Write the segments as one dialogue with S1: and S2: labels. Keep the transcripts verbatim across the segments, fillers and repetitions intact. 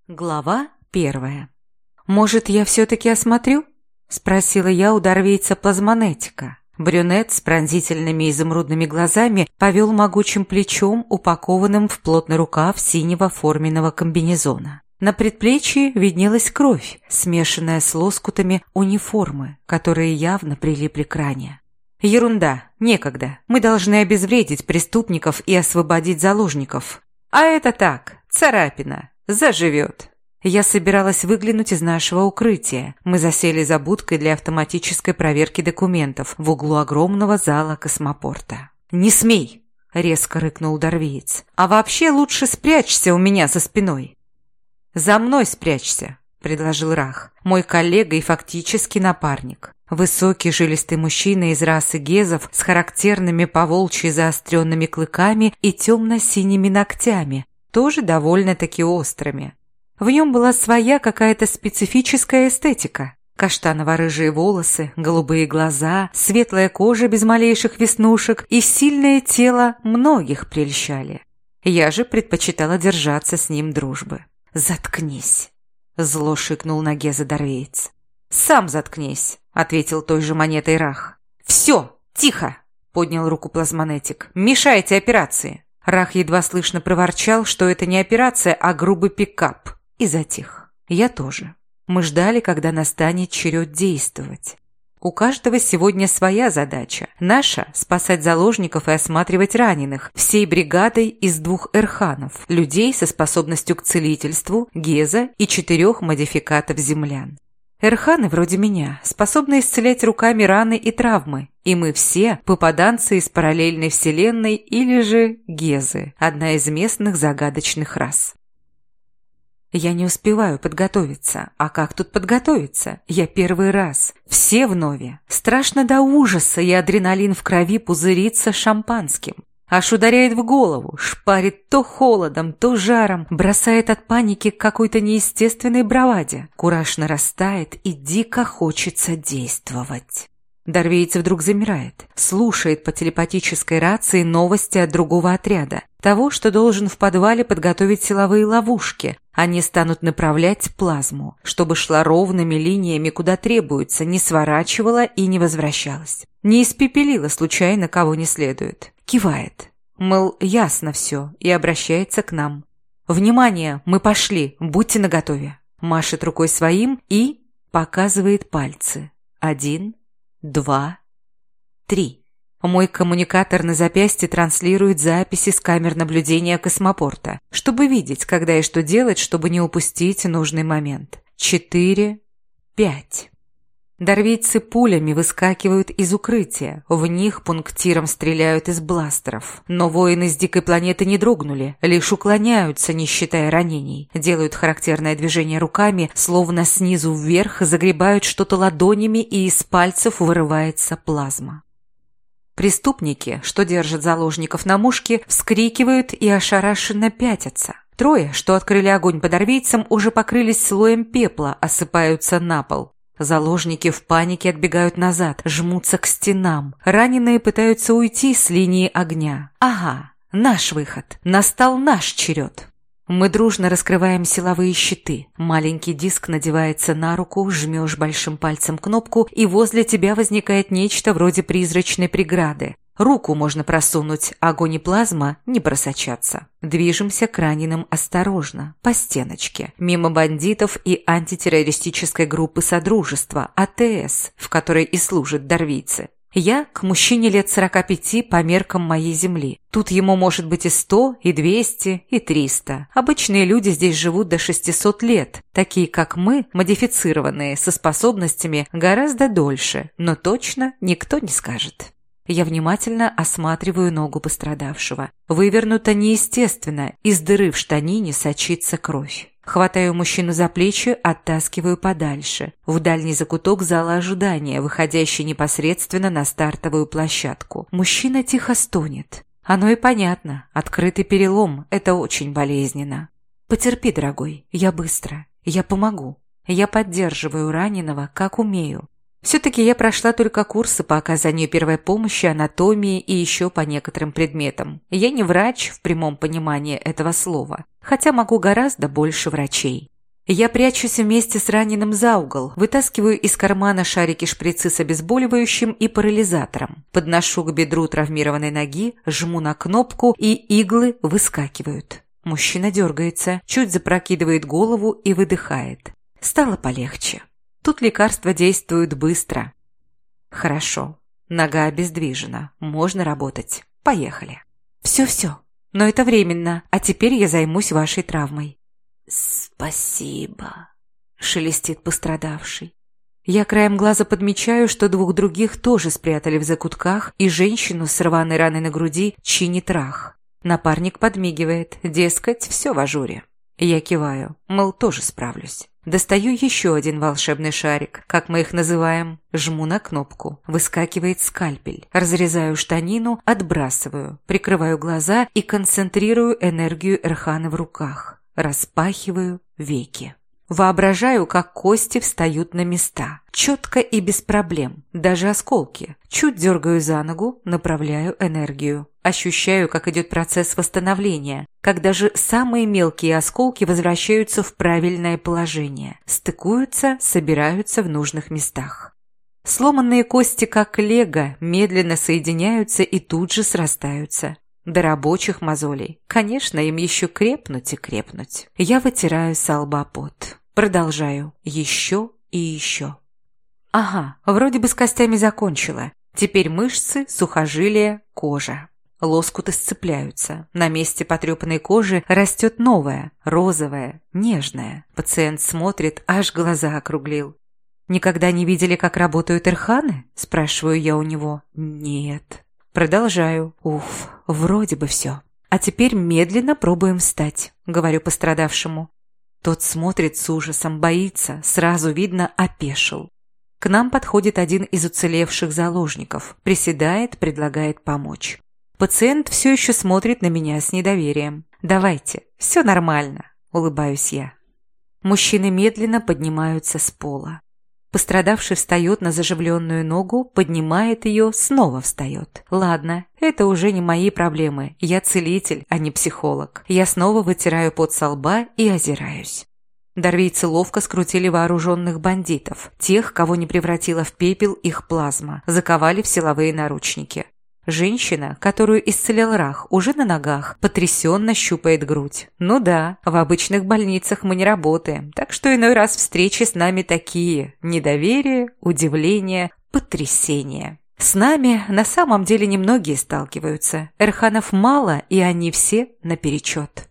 S1: Глава первая. «Может, я все-таки осмотрю?» – спросила я у дарвейца плазмонетика. Брюнет с пронзительными изумрудными глазами повел могучим плечом, упакованным в плотный рукав синего форменного комбинезона. На предплечье виднелась кровь, смешанная с лоскутами униформы, которые явно прилипли к ране. «Ерунда, некогда. Мы должны обезвредить преступников и освободить заложников. А это так, царапина. Заживет». Я собиралась выглянуть из нашего укрытия. Мы засели за будкой для автоматической проверки документов в углу огромного зала космопорта. «Не смей!» – резко рыкнул дарвиец. «А вообще лучше спрячься у меня за спиной». «За мной спрячься», – предложил Рах, мой коллега и фактически напарник. Высокий жилистый мужчина из расы гезов с характерными поволчьи заостренными клыками и темно-синими ногтями, тоже довольно-таки острыми. В нем была своя какая-то специфическая эстетика. Каштаново-рыжие волосы, голубые глаза, светлая кожа без малейших веснушек и сильное тело многих прельщали. Я же предпочитала держаться с ним дружбы. «Заткнись!» – зло шикнул на Геза дарвеец. «Сам заткнись!» – ответил той же монетой Рах. «Все, тихо!» – поднял руку плазмонетик. «Мешайте операции!» Рах едва слышно проворчал, что это не операция, а грубый пикап, и затих. Я тоже. Мы ждали, когда настанет черед действовать. У каждого сегодня своя задача. Наша – спасать заложников и осматривать раненых, всей бригадой из двух эрханов, людей со способностью к целительству, геза и четырех модификатов землян. Эрханы, вроде меня, способны исцелять руками раны и травмы, и мы все попаданцы из параллельной вселенной или же гезы, одна из местных загадочных рас. Я не успеваю подготовиться. А как тут подготовиться? Я первый раз. Все вновь. Страшно до ужаса, и адреналин в крови пузырится шампанским. Аж ударяет в голову, шпарит то холодом, то жаром, бросает от паники к какой-то неестественной браваде. Кураж нарастает, и дико хочется действовать. Дарвеец вдруг замирает, слушает по телепатической рации новости от другого отряда. Того, что должен в подвале подготовить силовые ловушки. Они станут направлять плазму, чтобы шла ровными линиями, куда требуется, не сворачивала и не возвращалась. Не испепелила случайно кого не следует. Кивает. Мол, ясно все, и обращается к нам. «Внимание, мы пошли, будьте наготове». Машет рукой своим и показывает пальцы. Один, два, три. Мой коммуникатор на запястье транслирует записи с камер наблюдения космопорта, чтобы видеть, когда и что делать, чтобы не упустить нужный момент. Четыре, пять. Дарвийцы пулями выскакивают из укрытия, в них пунктиром стреляют из бластеров. Но воины с дикой планеты не дрогнули, лишь уклоняются, не считая ранений. Делают характерное движение руками, словно снизу вверх загребают что-то ладонями, и из пальцев вырывается плазма. Преступники, что держат заложников на мушке, вскрикивают и ошарашенно пятятся. Трое, что открыли огонь по дарвийцам, уже покрылись слоем пепла, осыпаются на пол. Заложники в панике отбегают назад, жмутся к стенам. Раненые пытаются уйти с линии огня. Ага, наш выход. Настал наш черед. Мы дружно раскрываем силовые щиты. Маленький диск надевается на руку, жмешь большим пальцем кнопку, и возле тебя возникает нечто вроде призрачной преграды. Руку можно просунуть, огонь и плазма не просочатся. Движемся к раненым осторожно, по стеночке, мимо бандитов и антитеррористической группы Содружества, А Т С, в которой и служат дарвийцы. Я к мужчине лет сорока пяти по меркам моей земли. Тут ему может быть и сто, и двести, и триста. Обычные люди здесь живут до шестисот лет. Такие, как мы, модифицированные, со способностями гораздо дольше. Но точно никто не скажет. Я внимательно осматриваю ногу пострадавшего. Вывернута неестественно, из дыры в штанине сочится кровь. Хватаю мужчину за плечи, оттаскиваю подальше, в дальний закуток зала ожидания, выходящий непосредственно на стартовую площадку. Мужчина тихо стонет. Оно и понятно, открытый перелом – это очень болезненно. «Потерпи, дорогой, я быстро, я помогу, я поддерживаю раненого, как умею». Все-таки я прошла только курсы по оказанию первой помощи, анатомии и еще по некоторым предметам. Я не врач в прямом понимании этого слова, хотя могу гораздо больше врачей. Я прячусь вместе с раненым за угол, вытаскиваю из кармана шарики-шприцы с обезболивающим и парализатором, подношу к бедру травмированной ноги, жму на кнопку, и иглы выскакивают. Мужчина дергается, чуть запрокидывает голову и выдыхает. Стало полегче. Тут лекарства действуют быстро. Хорошо. Нога обездвижена. Можно работать. Поехали. Все-все. Но это временно, а теперь я займусь вашей травмой. «Спасибо», — шелестит пострадавший. Я краем глаза подмечаю, что двух других тоже спрятали в закутках, и женщину с рваной раной на груди чинит Рах. Напарник подмигивает, дескать, все в ажуре. Я киваю, мол, тоже справлюсь. Достаю еще один волшебный шарик, как мы их называем. Жму на кнопку. Выскакивает скальпель. Разрезаю штанину, отбрасываю, прикрываю глаза и концентрирую энергию Эрхана в руках. Распахиваю веки. Воображаю, как кости встают на места. Четко и без проблем. Даже осколки. Чуть дергаю за ногу, направляю энергию. Ощущаю, как идет процесс восстановления, когда же самые мелкие осколки возвращаются в правильное положение, стыкуются, собираются в нужных местах. Сломанные кости, как лего, медленно соединяются и тут же срастаются. До рабочих мозолей. Конечно, им еще крепнуть и крепнуть. Я вытираю со лба пот. Продолжаю. Еще и еще. Ага, вроде бы с костями закончила. Теперь мышцы, сухожилия, кожа. Лоскуты сцепляются. На месте потрепанной кожи растет новая, розовая, нежная. Пациент смотрит, аж глаза округлил. «Никогда не видели, как работают эрханы?» – спрашиваю я у него. «Нет». Продолжаю. Уф, вроде бы все. А теперь медленно пробуем встать, говорю пострадавшему. Тот смотрит с ужасом, боится, сразу видно, опешил. К нам подходит один из уцелевших заложников, приседает, предлагает помочь. Пациент все еще смотрит на меня с недоверием. «Давайте, все нормально», – улыбаюсь я. Мужчины медленно поднимаются с пола. Пострадавший встает на заживленную ногу, поднимает ее, снова встает. Ладно, это уже не мои проблемы. Я целитель, а не психолог. Я снова вытираю пот со лба и озираюсь. Дарвийцы ловко скрутили вооруженных бандитов, тех, кого не превратила в пепел их плазма, заковали в силовые наручники. Женщина, которую исцелял Рах, уже на ногах, потрясенно щупает грудь. Ну да, в обычных больницах мы не работаем, так что иной раз встречи с нами такие: недоверие, удивление, потрясение. С нами на самом деле немногие сталкиваются. Эрханов мало, и они все наперечет.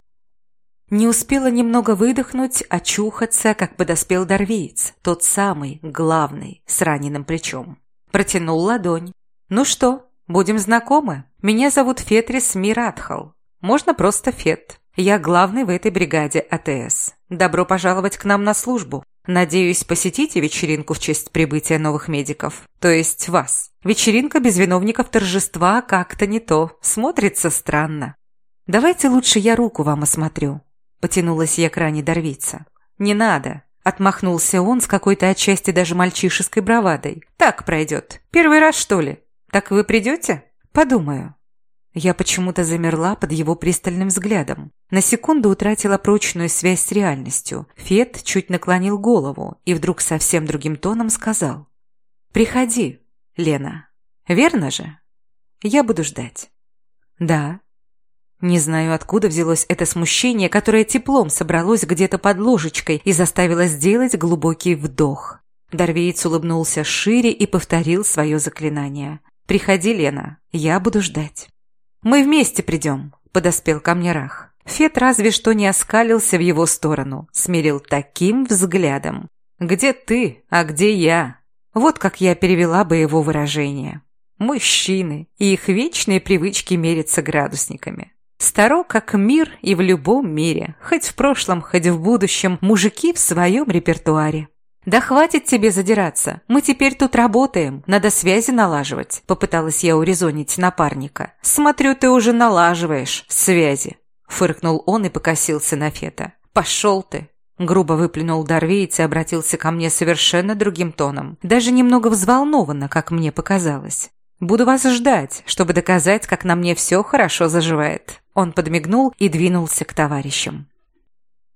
S1: Не успела немного выдохнуть, очухаться, как подоспел дарвиец, тот самый, главный, с раненым плечом. Протянул ладонь. «Ну что, будем знакомы? Меня зовут Фетрис Миратхал. Можно просто Фет. Я главный в этой бригаде АТС. Добро пожаловать к нам на службу. Надеюсь, посетите вечеринку в честь прибытия новых медиков. То есть вас. Вечеринка без виновников торжества как-то не то. Смотрится странно. Давайте лучше я руку вам осмотрю». Потянулась я к ране дарвийца. «Не надо», — отмахнулся он с какой-то отчасти даже мальчишеской бравадой. «Так пройдет. Первый раз, что ли? Так вы придете? Подумаю». Я почему-то замерла под его пристальным взглядом. На секунду утратила прочную связь с реальностью. Фет чуть наклонил голову и вдруг совсем другим тоном сказал: «Приходи, Лена. Верно же? Я буду ждать». «Да». Не знаю, откуда взялось это смущение, которое теплом собралось где-то под ложечкой и заставило сделать глубокий вдох. Дарвиец улыбнулся шире и повторил свое заклинание. «Приходи, Лена, я буду ждать». «Мы вместе придем», — подоспел ко мне Рах. Фет разве что не оскалился в его сторону, смирил таким взглядом. «Где ты, а где я?» Вот как я перевела бы его выражение. Мужчины и их вечные привычки мериться градусниками. Старо как мир и в любом мире, хоть в прошлом, хоть в будущем, мужики в своем репертуаре. «Да хватит тебе задираться, мы теперь тут работаем, надо связи налаживать», — попыталась я урезонить напарника. «Смотрю, ты уже налаживаешь связи», — фыркнул он и покосился на Фета. «Пошел ты», — грубо выплюнул дарвиец и обратился ко мне совершенно другим тоном, даже немного взволнованно, как мне показалось. «Буду вас ждать, чтобы доказать, как на мне все хорошо заживает». Он подмигнул и двинулся к товарищам.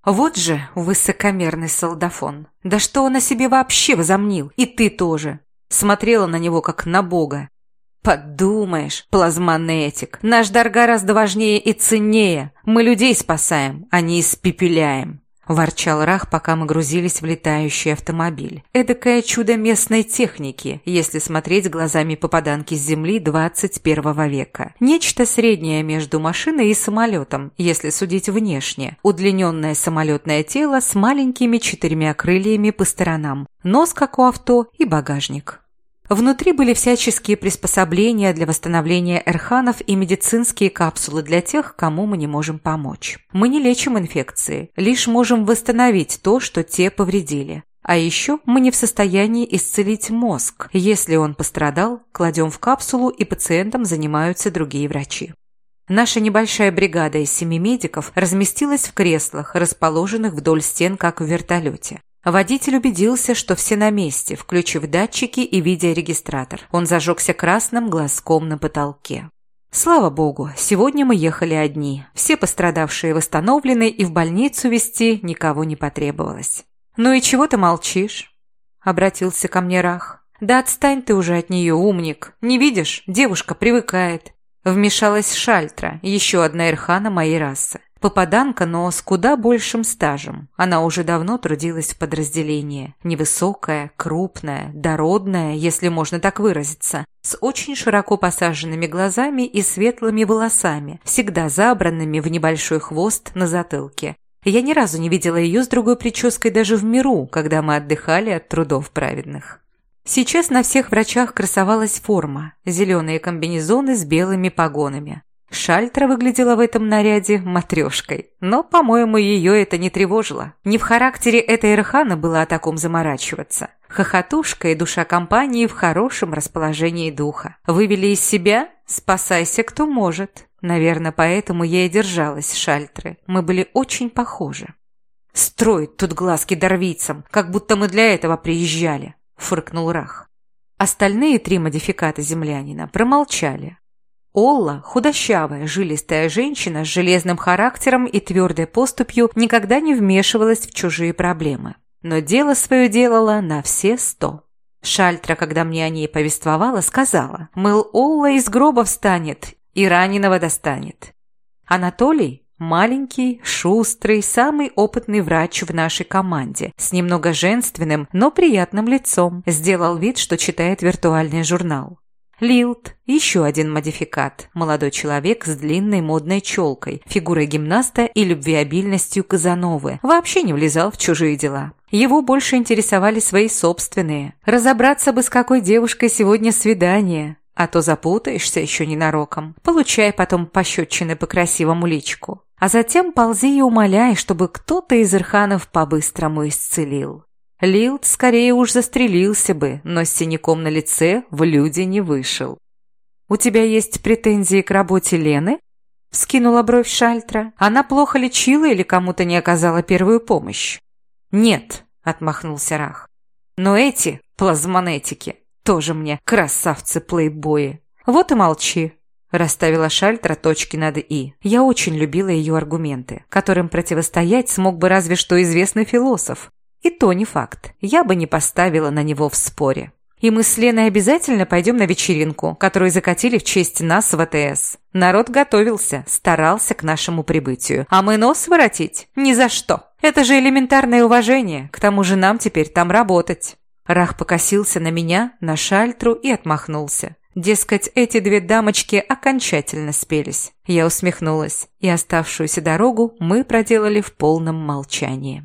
S1: Вот же высокомерный солдафон. Да что он о себе вообще возомнил? И ты тоже. Смотрела на него, как на бога. Подумаешь, плазмонетик, наш дар гораздо важнее и ценнее. Мы людей спасаем, а не испепеляем. Ворчал Рах, пока мы грузились в летающий автомобиль. Эдакое чудо местной техники, если смотреть глазами попаданки с Земли двадцать первого века. Нечто среднее между машиной и самолетом, если судить внешне. Удлиненное самолетное тело с маленькими четырьмя крыльями по сторонам, нос, как у авто, и багажник. Внутри были всяческие приспособления для восстановления эрханов и медицинские капсулы для тех, кому мы не можем помочь. Мы не лечим инфекции, лишь можем восстановить то, что те повредили. А еще мы не в состоянии исцелить мозг. Если он пострадал, кладем в капсулу, и пациентом занимаются другие врачи. Наша небольшая бригада из семи медиков разместилась в креслах, расположенных вдоль стен, как в вертолете. Водитель убедился, что все на месте, включив датчики и видеорегистратор. Он зажегся красным глазком на потолке. Слава богу, сегодня мы ехали одни. Все пострадавшие восстановлены, и в больницу везти никого не потребовалось. «Ну и чего ты молчишь?» – обратился ко мне Рах. «Да отстань ты уже от нее, умник. Не видишь? Девушка привыкает». Вмешалась Шальтра, еще одна эрхана моей расы. Попаданка, но с куда большим стажем. Она уже давно трудилась в подразделении. Невысокая, крупная, дородная, если можно так выразиться, с очень широко посаженными глазами и светлыми волосами, всегда забранными в небольшой хвост на затылке. Я ни разу не видела ее с другой прической даже в миру, когда мы отдыхали от трудов праведных. Сейчас на всех врачах красовалась форма, зеленые комбинезоны с белыми погонами. Шальтра выглядела в этом наряде матрешкой, но, по-моему, ее это не тревожило. Не в характере этой эрхана было о таком заморачиваться. Хохотушка и душа компании в хорошем расположении духа. Вывели из себя? Спасайся, кто может. Наверное, поэтому я и держалась Шальтры. Мы были очень похожи. «Строит тут глазки дарвийцам, как будто мы для этого приезжали», — фыркнул Рах. Остальные три модификата землянина промолчали. Олла, худощавая, жилистая женщина с железным характером и твердой поступью, никогда не вмешивалась в чужие проблемы. Но дело свое делала на все сто. Шальтра, когда мне о ней повествовала, сказала, мыл, Олла из гроба встанет и раненого достанет. Анатолий – маленький, шустрый, самый опытный врач в нашей команде, с немного женственным, но приятным лицом, сделал вид, что читает виртуальный журнал. Лилт – еще один модификат, молодой человек с длинной модной челкой, фигурой гимнаста и любвеобильностью Казановы, вообще не влезал в чужие дела. Его больше интересовали свои собственные. Разобраться бы, с какой девушкой сегодня свидание, а то запутаешься еще ненароком, получай потом пощечины по красивому личку. А затем ползи и умоляй, чтобы кто-то из ирханов по-быстрому исцелил. Лилт скорее уж застрелился бы, но с синяком на лице в люди не вышел. «У тебя есть претензии к работе Лены?» – вскинула бровь Шальтра. «Она плохо лечила или кому-то не оказала первую помощь?» «Нет», – отмахнулся Рах. «Но эти плазмонетики тоже мне красавцы-плейбои. Вот и молчи», – расставила Шальтра точки над «и». Я очень любила ее аргументы, которым противостоять смог бы разве что известный философ. И то не факт, я бы не поставила на него в споре. И мы с Леной обязательно пойдем на вечеринку, которую закатили в честь нас в АТС. Народ готовился, старался к нашему прибытию. А мы нос воротить? Ни за что. Это же элементарное уважение, к тому же нам теперь там работать. Рах покосился на меня, на Шальтру и отмахнулся. Дескать, эти две дамочки окончательно спелись. Я усмехнулась, и оставшуюся дорогу мы проделали в полном молчании.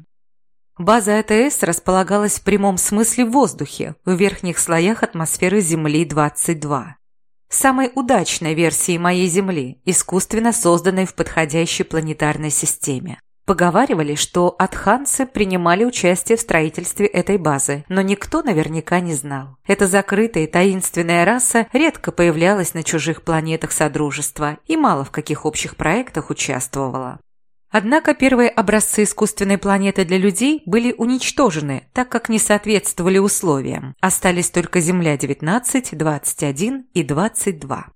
S1: База АТС располагалась в прямом смысле в воздухе, в верхних слоях атмосферы Земли-двадцать два. Самой удачной версии моей Земли, искусственно созданной в подходящей планетарной системе. Поговаривали, что атханцы принимали участие в строительстве этой базы, но никто наверняка не знал. Эта закрытая и таинственная раса редко появлялась на чужих планетах Содружества и мало в каких общих проектах участвовала. Однако первые образцы искусственной планеты для людей были уничтожены, так как не соответствовали условиям. Остались только Земля девятнадцать, двадцать один и двадцать два.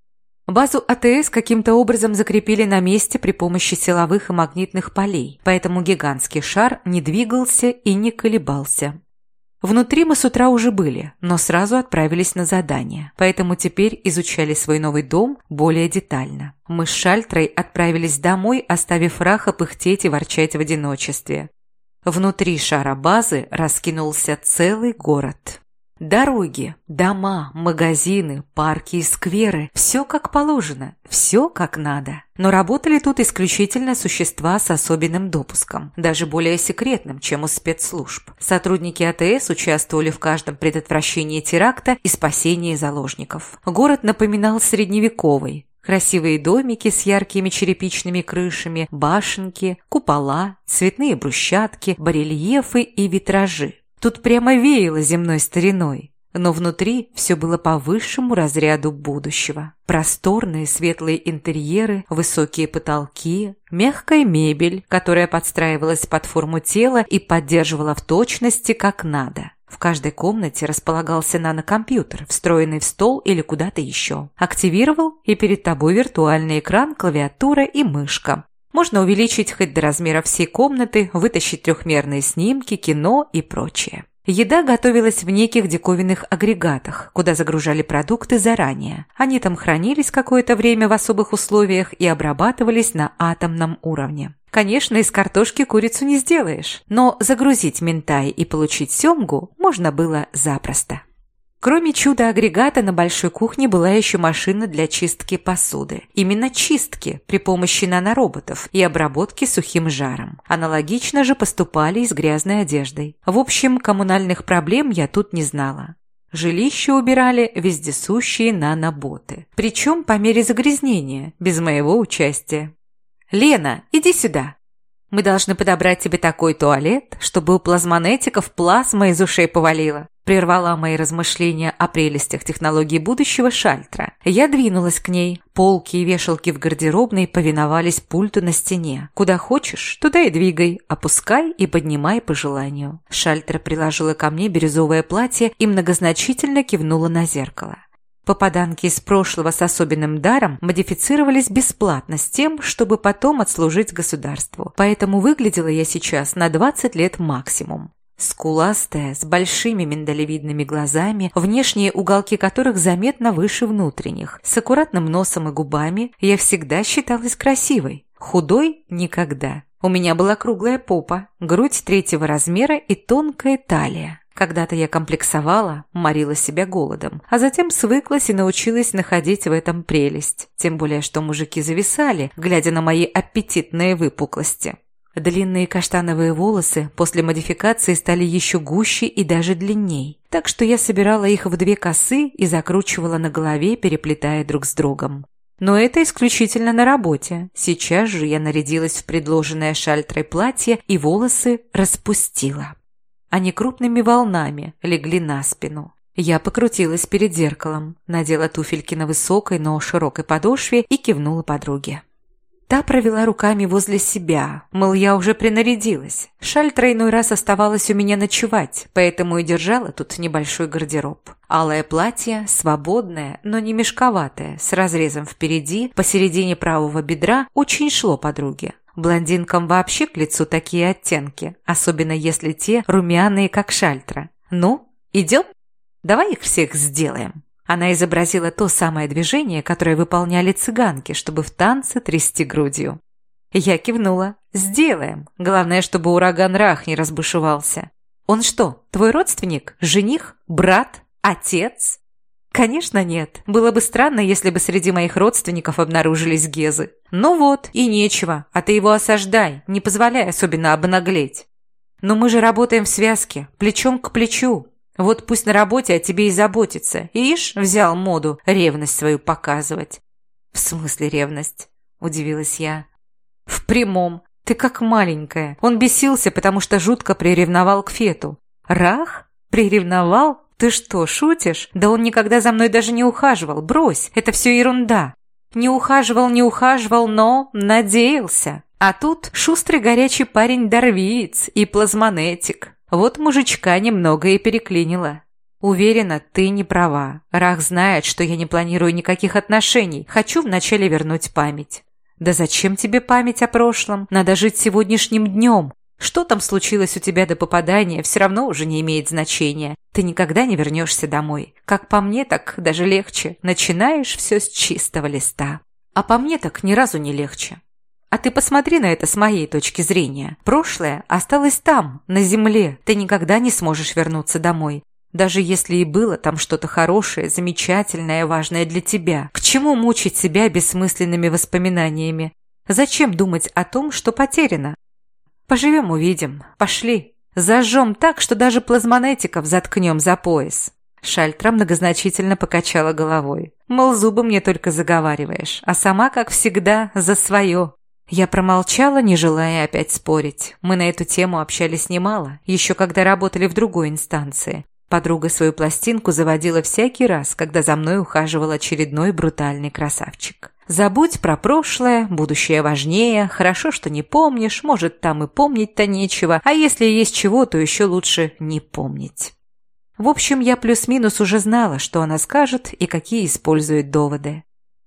S1: Базу АТС каким-то образом закрепили на месте при помощи силовых и магнитных полей, поэтому гигантский шар не двигался и не колебался. Внутри мы с утра уже были, но сразу отправились на задание, поэтому теперь изучали свой новый дом более детально. Мы с Шальтрой отправились домой, оставив Раха пыхтеть и ворчать в одиночестве. Внутри шара базы раскинулся целый город. Дороги, дома, магазины, парки и скверы – все как положено, все как надо. Но работали тут исключительно существа с особенным допуском, даже более секретным, чем у спецслужб. Сотрудники АТС участвовали в каждом предотвращении теракта и спасении заложников. Город напоминал средневековый. Красивые домики с яркими черепичными крышами, башенки, купола, цветные брусчатки, барельефы и витражи. Тут прямо веяло земной стариной, но внутри все было по высшему разряду будущего. Просторные светлые интерьеры, высокие потолки, мягкая мебель, которая подстраивалась под форму тела и поддерживала в точности как надо. В каждой комнате располагался нанокомпьютер, встроенный в стол или куда-то еще. Активировал, и перед тобой виртуальный экран, клавиатура и мышка. Можно увеличить хоть до размера всей комнаты, вытащить трехмерные снимки, кино и прочее. Еда готовилась в неких диковинных агрегатах, куда загружали продукты заранее. Они там хранились какое-то время в особых условиях и обрабатывались на атомном уровне. Конечно, из картошки курицу не сделаешь, но загрузить минтай и получить семгу можно было запросто. Кроме чудо-агрегата на большой кухне была еще машина для чистки посуды. Именно чистки при помощи нанороботов и обработки сухим жаром. Аналогично же поступали и с грязной одеждой. В общем, коммунальных проблем я тут не знала. Жилище убирали вездесущие наноботы. Причем по мере загрязнения, без моего участия. «Лена, иди сюда! Мы должны подобрать тебе такой туалет, чтобы у плазмонетиков плазма из ушей повалила», прервала мои размышления о прелестях технологий будущего Шальтра. Я двинулась к ней. Полки и вешалки в гардеробной повиновались пульту на стене. Куда хочешь, туда и двигай, опускай и поднимай по желанию. Шальтра приложила ко мне бирюзовое платье и многозначительно кивнула на зеркало. Попаданки из прошлого с особенным даром модифицировались бесплатно с тем, чтобы потом отслужить государству. Поэтому выглядела я сейчас на двадцать лет максимум. Скуластая, с большими миндалевидными глазами, внешние уголки которых заметно выше внутренних, с аккуратным носом и губами, я всегда считалась красивой. Худой – никогда. У меня была круглая попа, грудь третьего размера и тонкая талия. Когда-то я комплексовала, морила себя голодом, а затем свыклась и научилась находить в этом прелесть. Тем более, что мужики зависали, глядя на мои аппетитные выпуклости. Длинные каштановые волосы после модификации стали еще гуще и даже длинней, так что я собирала их в две косы и закручивала на голове, переплетая друг с другом. Но это исключительно на работе. Сейчас же я нарядилась в предложенное Шальтрой платье и волосы распустила. Они крупными волнами легли на спину. Я покрутилась перед зеркалом, надела туфельки на высокой, но широкой подошве и кивнула подруге. Та провела руками возле себя, мол, я уже принарядилась. Шальтра иной раз оставалась у меня ночевать, поэтому и держала тут небольшой гардероб. Алое платье, свободное, но не мешковатое, с разрезом впереди, посередине правого бедра, очень шло подруге. Блондинкам вообще к лицу такие оттенки, особенно если те румяные, как Шальтра. «Ну, идем? Давай их всех сделаем». Она изобразила то самое движение, которое выполняли цыганки, чтобы в танце трясти грудью. Я кивнула. «Сделаем. Главное, чтобы ураган Рах не разбушевался». «Он что, твой родственник? Жених? Брат? Отец?» «Конечно нет. Было бы странно, если бы среди моих родственников обнаружились гезы. Ну вот, и нечего. А ты его осаждай, не позволяй особенно обнаглеть». «Но мы же работаем в связке, плечом к плечу. Вот пусть на работе о тебе и заботится. Ишь, взял моду ревность свою показывать». «В смысле ревность?» – удивилась я. «В прямом. Ты как маленькая. Он бесился, потому что жутко приревновал к Фету». «Рах? Приревновал? Ты что, шутишь? Да он никогда за мной даже не ухаживал. Брось, это все ерунда». «Не ухаживал, не ухаживал, но надеялся. А тут шустрый горячий парень-дарвиец и плазмонетик. Вот мужичка немного и переклинило». Уверена, ты не права. Рах знает, что я не планирую никаких отношений. Хочу вначале вернуть память. Да зачем тебе память о прошлом? Надо жить сегодняшним днем. Что там случилось у тебя до попадания, все равно уже не имеет значения. Ты никогда не вернешься домой. Как по мне, так даже легче. Начинаешь все с чистого листа. А по мне так ни разу не легче. А ты посмотри на это с моей точки зрения. Прошлое осталось там, на земле. Ты никогда не сможешь вернуться домой. Даже если и было там что-то хорошее, замечательное, важное для тебя. К чему мучить себя бессмысленными воспоминаниями? Зачем думать о том, что потеряно? Поживем – увидим. Пошли. Зажжем так, что даже плазмонетиков заткнем за пояс. Шальтра многозначительно покачала головой. Мол, зубы мне только заговариваешь, а сама, как всегда, за свое. Я промолчала, не желая опять спорить. Мы на эту тему общались немало, еще когда работали в другой инстанции. Подруга свою пластинку заводила всякий раз, когда за мной ухаживал очередной брутальный красавчик. Забудь про прошлое, будущее важнее, хорошо, что не помнишь, может, там и помнить-то нечего, а если есть чего, то еще лучше не помнить. В общем, я плюс-минус уже знала, что она скажет и какие использует доводы.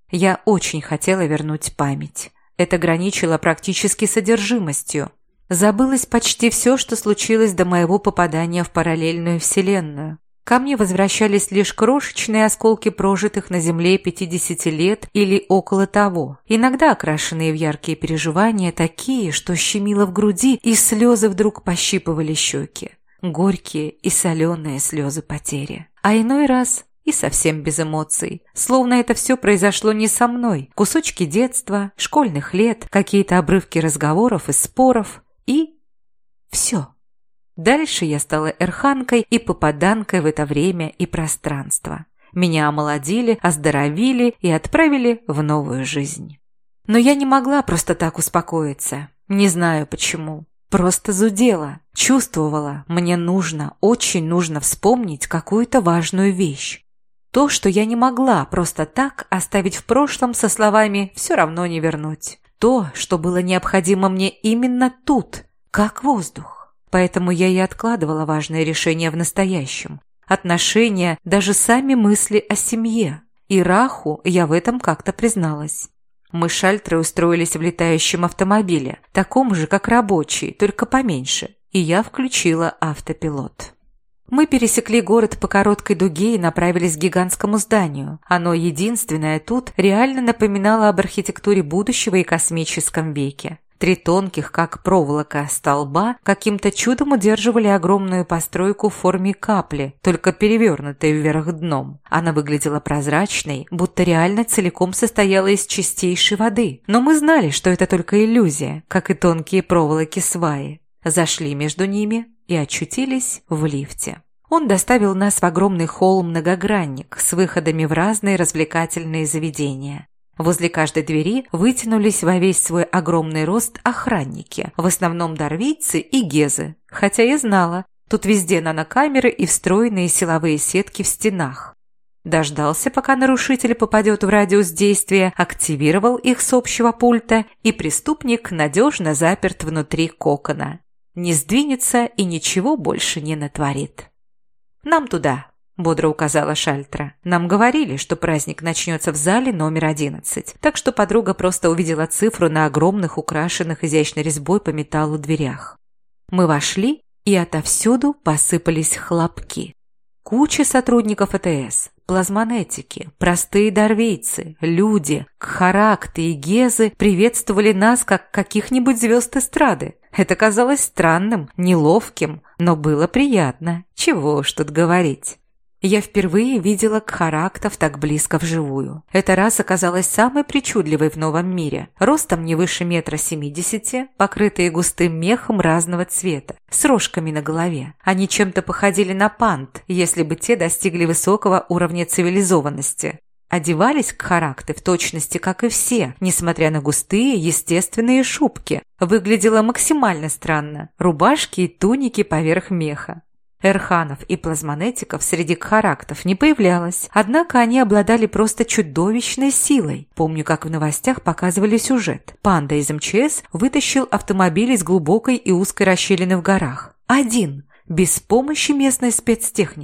S1: Я очень хотела вернуть память. Это граничило практически содержимостью. Забылось почти все, что случилось до моего попадания в параллельную вселенную. Ко мне возвращались лишь крошечные осколки прожитых на Земле пятидесяти лет или около того, иногда окрашенные в яркие переживания, такие, что щемило в груди, и слезы вдруг пощипывали щеки. Горькие и соленые слезы потери. А иной раз и совсем без эмоций, словно это все произошло не со мной. Кусочки детства, школьных лет, какие-то обрывки разговоров и споров, и все. Дальше я стала эрханкой и попаданкой в это время и пространство. Меня омолодили, оздоровили и отправили в новую жизнь. Но я не могла просто так успокоиться. Не знаю почему. Просто зудела. Чувствовала, мне нужно, очень нужно вспомнить какую-то важную вещь. То, что я не могла просто так оставить в прошлом со словами «все равно не вернуть». То, что было необходимо мне именно тут, как воздух. Поэтому я и откладывала важное решение в настоящем. Отношения, даже сами мысли о семье. И Раху я в этом как-то призналась. Мы с Шальтрой устроились в летающем автомобиле, таком же, как рабочий, только поменьше, и я включила автопилот. Мы пересекли город по короткой дуге и направились к гигантскому зданию. Оно единственное тут реально напоминало об архитектуре будущего и космическом веке. Три тонких, как проволока, столба каким-то чудом удерживали огромную постройку в форме капли, только перевернутой вверх дном. Она выглядела прозрачной, будто реально целиком состояла из чистейшей воды. Но мы знали, что это только иллюзия, как и тонкие проволоки-сваи. Зашли между ними и очутились в лифте. Он доставил нас в огромный холл-многогранник с выходами в разные развлекательные заведения. Возле каждой двери вытянулись во весь свой огромный рост охранники, в основном дарвийцы и гезы, хотя я знала, тут везде нанокамеры и встроенные силовые сетки в стенах. Дождался, пока нарушитель попадет в радиус действия, активировал их с общего пульта, и преступник надежно заперт внутри кокона. Не сдвинется и ничего больше не натворит. «Нам туда», – бодро указала Шальтра. «Нам говорили, что праздник начнется в зале номер одиннадцать, так что подруга просто увидела цифру на огромных, украшенных изящной резьбой по металлу дверях». Мы вошли, и отовсюду посыпались хлопки. Куча сотрудников ЭТС, плазмонетики, простые дарвийцы, люди, кхаракты и гезы приветствовали нас, как каких-нибудь звезд эстрады. Это казалось странным, неловким, но было приятно. Чего уж тут говорить. Я впервые видела кхарактов так близко вживую. Эта раса оказалась самой причудливой в новом мире. Ростом не выше метра семидесяти, покрытые густым мехом разного цвета, с рожками на голове. Они чем-то походили на панд, если бы те достигли высокого уровня цивилизованности. Одевались кхаракты в точности, как и все, несмотря на густые естественные шубки. Выглядело максимально странно. Рубашки и туники поверх меха. Эрханов и плазмонетиков среди кхарактов не появлялось, однако они обладали просто чудовищной силой. Помню, как в новостях показывали сюжет. Панда из МЧС вытащил автомобиль из глубокой и узкой расщелины в горах. Один, без помощи местной спецтехники.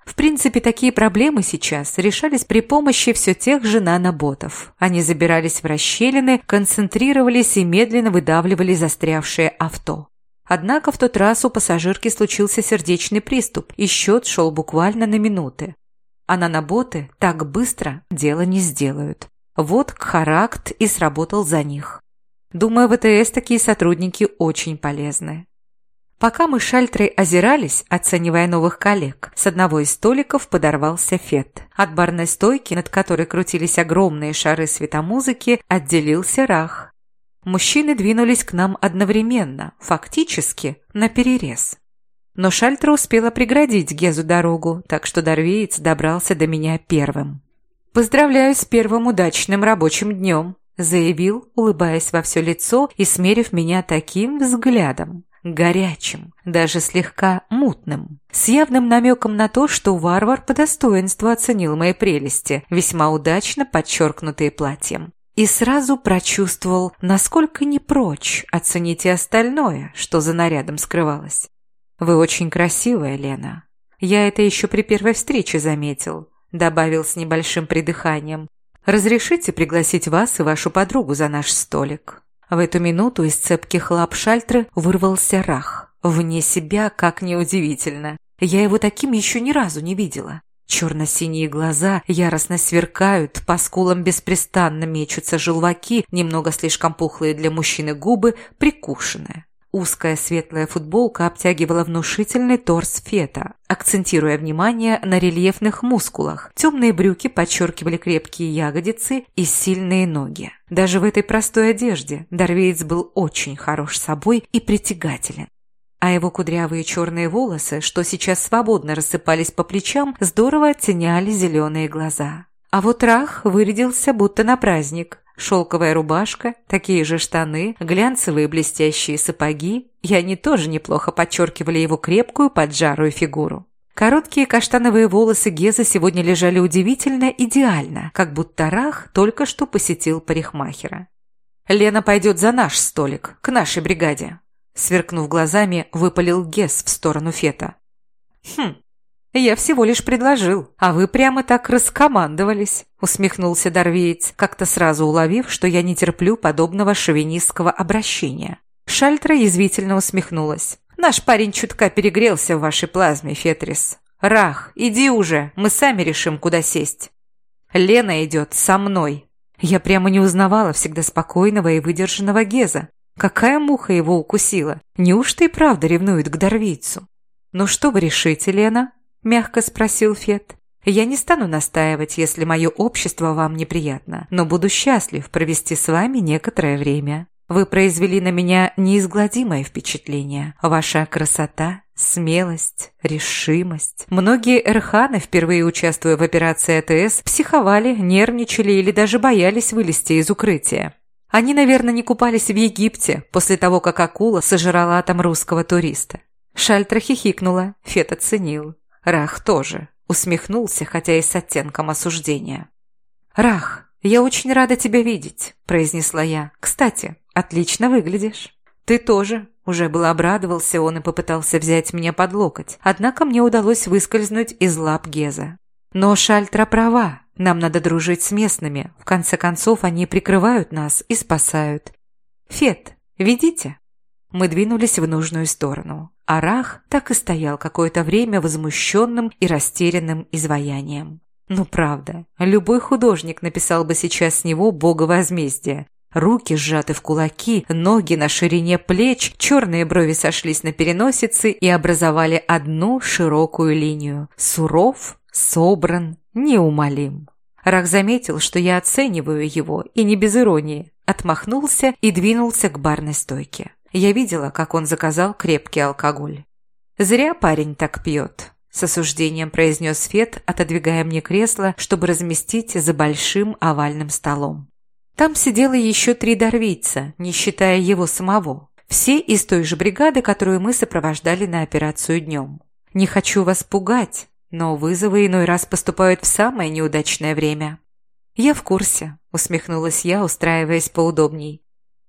S1: В принципе, такие проблемы сейчас решались при помощи все тех же наноботов. Они забирались в расщелины, концентрировались и медленно выдавливали застрявшее авто. Однако в тот раз у пассажирки случился сердечный приступ, и счет шел буквально на минуты. А наноботы так быстро дело не сделают. Вот Кхаракт и сработал за них. Думаю, в ВТС такие сотрудники очень полезны. Пока мы с Шальтрой озирались, оценивая новых коллег, с одного из столиков подорвался Фет. От барной стойки, над которой крутились огромные шары светомузыки, отделился Рах. Мужчины двинулись к нам одновременно, фактически наперерез. Но Шальтра успела преградить Гезу дорогу, так что Дарвеец добрался до меня первым. «Поздравляю с первым удачным рабочим днем», – заявил, улыбаясь во все лицо и смерив меня таким взглядом. Горячим, даже слегка мутным, с явным намеком на то, что варвар по достоинству оценил мои прелести, весьма удачно подчеркнутые платьем. И сразу прочувствовал, насколько не прочь оценить и остальное, что за нарядом скрывалось. «Вы очень красивая, Лена. Я это еще при первой встрече заметил», – добавил с небольшим придыханием. «Разрешите пригласить вас и вашу подругу за наш столик?» В эту минуту из цепких лап Шальтры вырвался Рах. Вне себя, как неудивительно. Я его таким еще ни разу не видела. Черно-синие глаза яростно сверкают, по скулам беспрестанно мечутся желваки, немного слишком пухлые для мужчины губы, прикушенные. Узкая светлая футболка обтягивала внушительный торс Фета, акцентируя внимание на рельефных мускулах. Темные брюки подчеркивали крепкие ягодицы и сильные ноги. Даже в этой простой одежде Дарвеец был очень хорош собой и притягателен. А его кудрявые черные волосы, что сейчас свободно рассыпались по плечам, здорово оттеняли зеленые глаза. А вот Рах вырядился будто на праздник. Шелковая рубашка, такие же штаны, глянцевые блестящие сапоги, и они тоже неплохо подчеркивали его крепкую поджарую фигуру. Короткие каштановые волосы Геза сегодня лежали удивительно идеально, как будто Рах только что посетил парикмахера. «Лена пойдет за наш столик, к нашей бригаде», – сверкнув глазами, выпалил Гез в сторону Фета. «Хм, я всего лишь предложил, а вы прямо так раскомандовались», – усмехнулся Дарвеец, как-то сразу уловив, что я не терплю подобного шовинистского обращения. Шальтра язвительно усмехнулась. «Наш парень чутка перегрелся в вашей плазме, Фетрис. Рах, иди уже, мы сами решим, куда сесть». «Лена идет со мной». Я прямо не узнавала всегда спокойного и выдержанного Геза. Какая муха его укусила? Неужто и правда ревнует к Дарвейцу? «Ну что вы решите, Лена?» – мягко спросил Фет. «Я не стану настаивать, если мое общество вам неприятно, но буду счастлив провести с вами некоторое время. Вы произвели на меня неизгладимое впечатление. Ваша красота, смелость, решимость. Многие эрханы, впервые участвуя в операции АТС, психовали, нервничали или даже боялись вылезти из укрытия. Они, наверное, не купались в Египте после того, как акула сожрала там русского туриста». Шальтра хихикнула, Фет оценил. Рах тоже усмехнулся, хотя и с оттенком осуждения. «Рах, я очень рада тебя видеть», – произнесла я. «Кстати, отлично выглядишь». «Ты тоже», – уже было обрадовался он и попытался взять меня под локоть, однако мне удалось выскользнуть из лап Геза. «Но Шальтра права, нам надо дружить с местными, в конце концов они прикрывают нас и спасают. Фет, ведите». Мы двинулись в нужную сторону, а Рах так и стоял какое-то время возмущенным и растерянным изваянием. Ну правда, любой художник написал бы сейчас с него бога возмездия. Руки сжаты в кулаки, ноги на ширине плеч, черные брови сошлись на переносице и образовали одну широкую линию. Суров, собран, неумолим. Рах заметил, что я оцениваю его, и не без иронии, отмахнулся и двинулся к барной стойке. Я видела, как он заказал крепкий алкоголь. «Зря парень так пьет», – с осуждением произнес Фет, отодвигая мне кресло, чтобы разместить за большим овальным столом. Там сидело еще три дарвийца, не считая его самого. Все из той же бригады, которую мы сопровождали на операцию днем. Не хочу вас пугать, но вызовы иной раз поступают в самое неудачное время. «Я в курсе», – усмехнулась я, устраиваясь поудобней.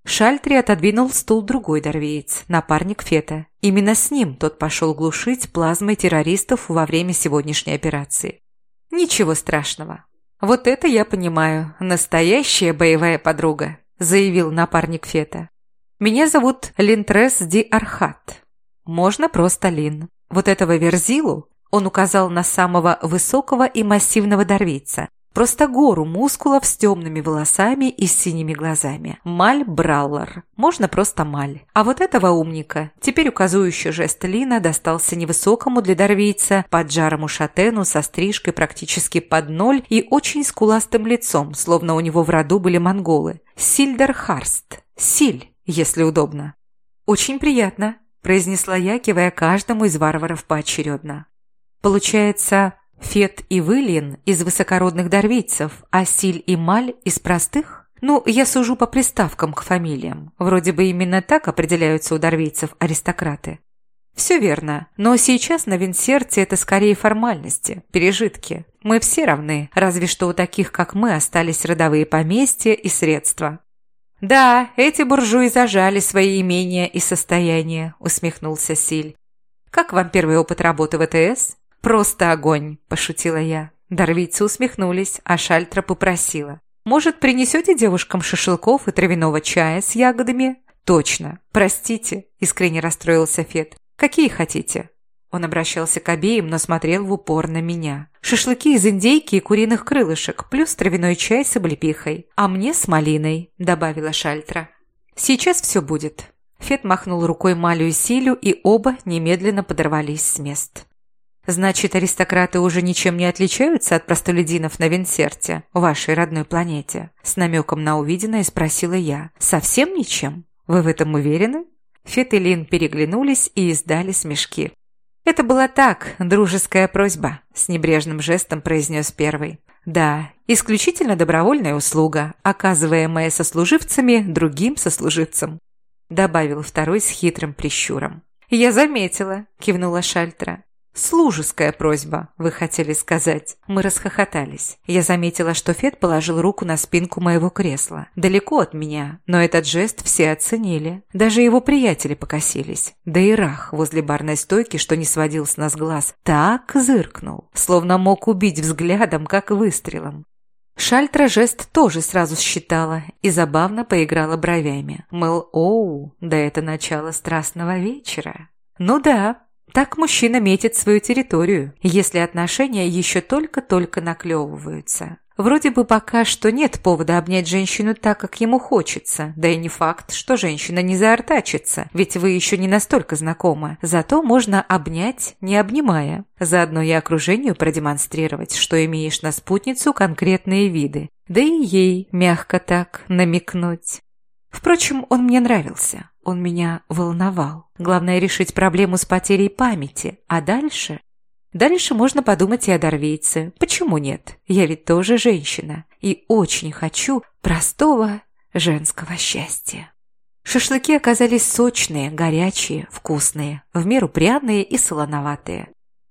S1: Шальтри отодвинул стул другой дорвеец, напарник Фета. Именно с ним тот пошел глушить плазмой террористов во время сегодняшней операции. «Ничего страшного. Вот это я понимаю. Настоящая боевая подруга», – заявил напарник Фета. «Меня зовут Линтрес Ди Архат. Можно просто Лин. Вот этого Верзилу», – он указал на самого высокого и массивного дорвейца, просто гору мускулов с темными волосами и с синими глазами. Маль Браулер. Можно просто Маль. А вот этого умника, теперь указывающий жест Лина, достался невысокому для дорвейца, поджарому шатену со стрижкой практически под ноль и очень скуластым лицом, словно у него в роду были монголы. Сильдер Харст. Силь, если удобно. «Очень приятно», – произнесла я, кивая каждому из варваров поочередно. «Получается, Фет и Вылин из высокородных дорвейцев, а Силь и Маль из простых? Ну, я сужу по приставкам к фамилиям. Вроде бы именно так определяются у дорвейцев аристократы». «Все верно, но сейчас на Винсерте это скорее формальности, пережитки. Мы все равны, разве что у таких, как мы, остались родовые поместья и средства». «Да, эти буржуи зажали свои имения и состояния», – усмехнулся Силь. «Как вам первый опыт работы в ВТС?» «Просто огонь», – пошутила я. Дорвийцы усмехнулись, а Шальтра попросила. «Может, принесете девушкам шашлыков и травяного чая с ягодами?» «Точно. Простите», – искренне расстроился Фет. «Какие хотите?» Он обращался к обеим, но смотрел в упор на меня. «Шашлыки из индейки и куриных крылышек, плюс травяной чай с облепихой. А мне с малиной», – добавила Шальтра. «Сейчас все будет». Фет махнул рукой Малю и Силю, и оба немедленно подорвались с мест. «Значит, аристократы уже ничем не отличаются от простолюдинов на Винсерте, вашей родной планете?» С намеком на увиденное спросила я. «Совсем ничем? Вы в этом уверены?» Фет и Лин переглянулись и издали смешки. «Это была так, дружеская просьба», – с небрежным жестом произнес первый. «Да, исключительно добровольная услуга, оказываемая сослуживцами другим сослуживцам», – добавил второй с хитрым прищуром. «Я заметила», – кивнула Шальтра. «Служеская просьба, вы хотели сказать». Мы расхохотались. Я заметила, что Фет положил руку на спинку моего кресла. Далеко от меня, но этот жест все оценили. Даже его приятели покосились. Да и Рах возле барной стойки, что не сводил с нас глаз, так зыркнул, словно мог убить взглядом, как выстрелом. Шальтра жест тоже сразу считала и забавно поиграла бровями. Мол, оу, да это начало страстного вечера. Ну да. Так мужчина метит свою территорию, если отношения еще только-только наклевываются. Вроде бы пока что нет повода обнять женщину так, как ему хочется, да и не факт, что женщина не заортачится, ведь вы еще не настолько знакомы. Зато можно обнять, не обнимая. Заодно и окружению продемонстрировать, что имеешь на спутницу конкретные виды, да и ей мягко так намекнуть. Впрочем, он мне нравился, он меня волновал. Главное решить проблему с потерей памяти, а дальше... Дальше можно подумать и о дорвейце. Почему нет? Я ведь тоже женщина и очень хочу простого женского счастья. Шашлыки оказались сочные, горячие, вкусные, в меру пряные и солоноватые.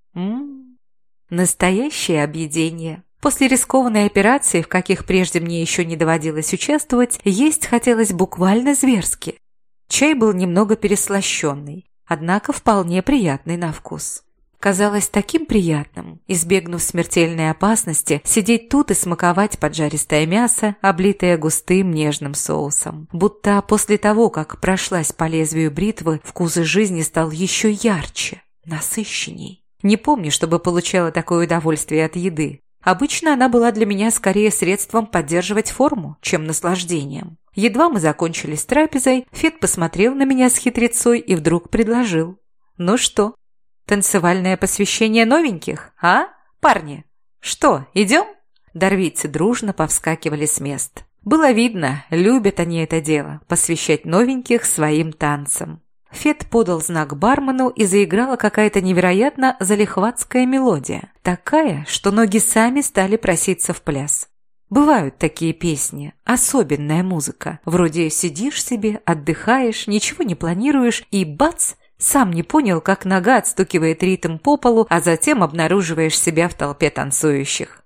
S1: Ммм, настоящее объедение. После рискованной операции, в каких прежде мне еще не доводилось участвовать, есть хотелось буквально зверски. Чай был немного переслащенный, однако вполне приятный на вкус. Казалось таким приятным, избегнув смертельной опасности, сидеть тут и смаковать поджаристое мясо, облитое густым нежным соусом. Будто после того, как прошлась по лезвию бритвы, вкус жизни стал еще ярче, насыщенней. Не помню, чтобы получала такое удовольствие от еды. Обычно она была для меня скорее средством поддерживать форму, чем наслаждением. Едва мы закончили с трапезой, Фет посмотрел на меня с хитрецой и вдруг предложил. «Ну что, танцевальное посвящение новеньких, а, парни? Что, идем?» Дорвийцы дружно повскакивали с мест. Было видно, любят они это дело, посвящать новеньких своим танцам. Фет подал знак бармену, и заиграла какая-то невероятно залихватская мелодия. Такая, что ноги сами стали проситься в пляс. Бывают такие песни, особенная музыка. Вроде сидишь себе, отдыхаешь, ничего не планируешь, и бац! Сам не понял, как нога отстукивает ритм по полу, а затем обнаруживаешь себя в толпе танцующих.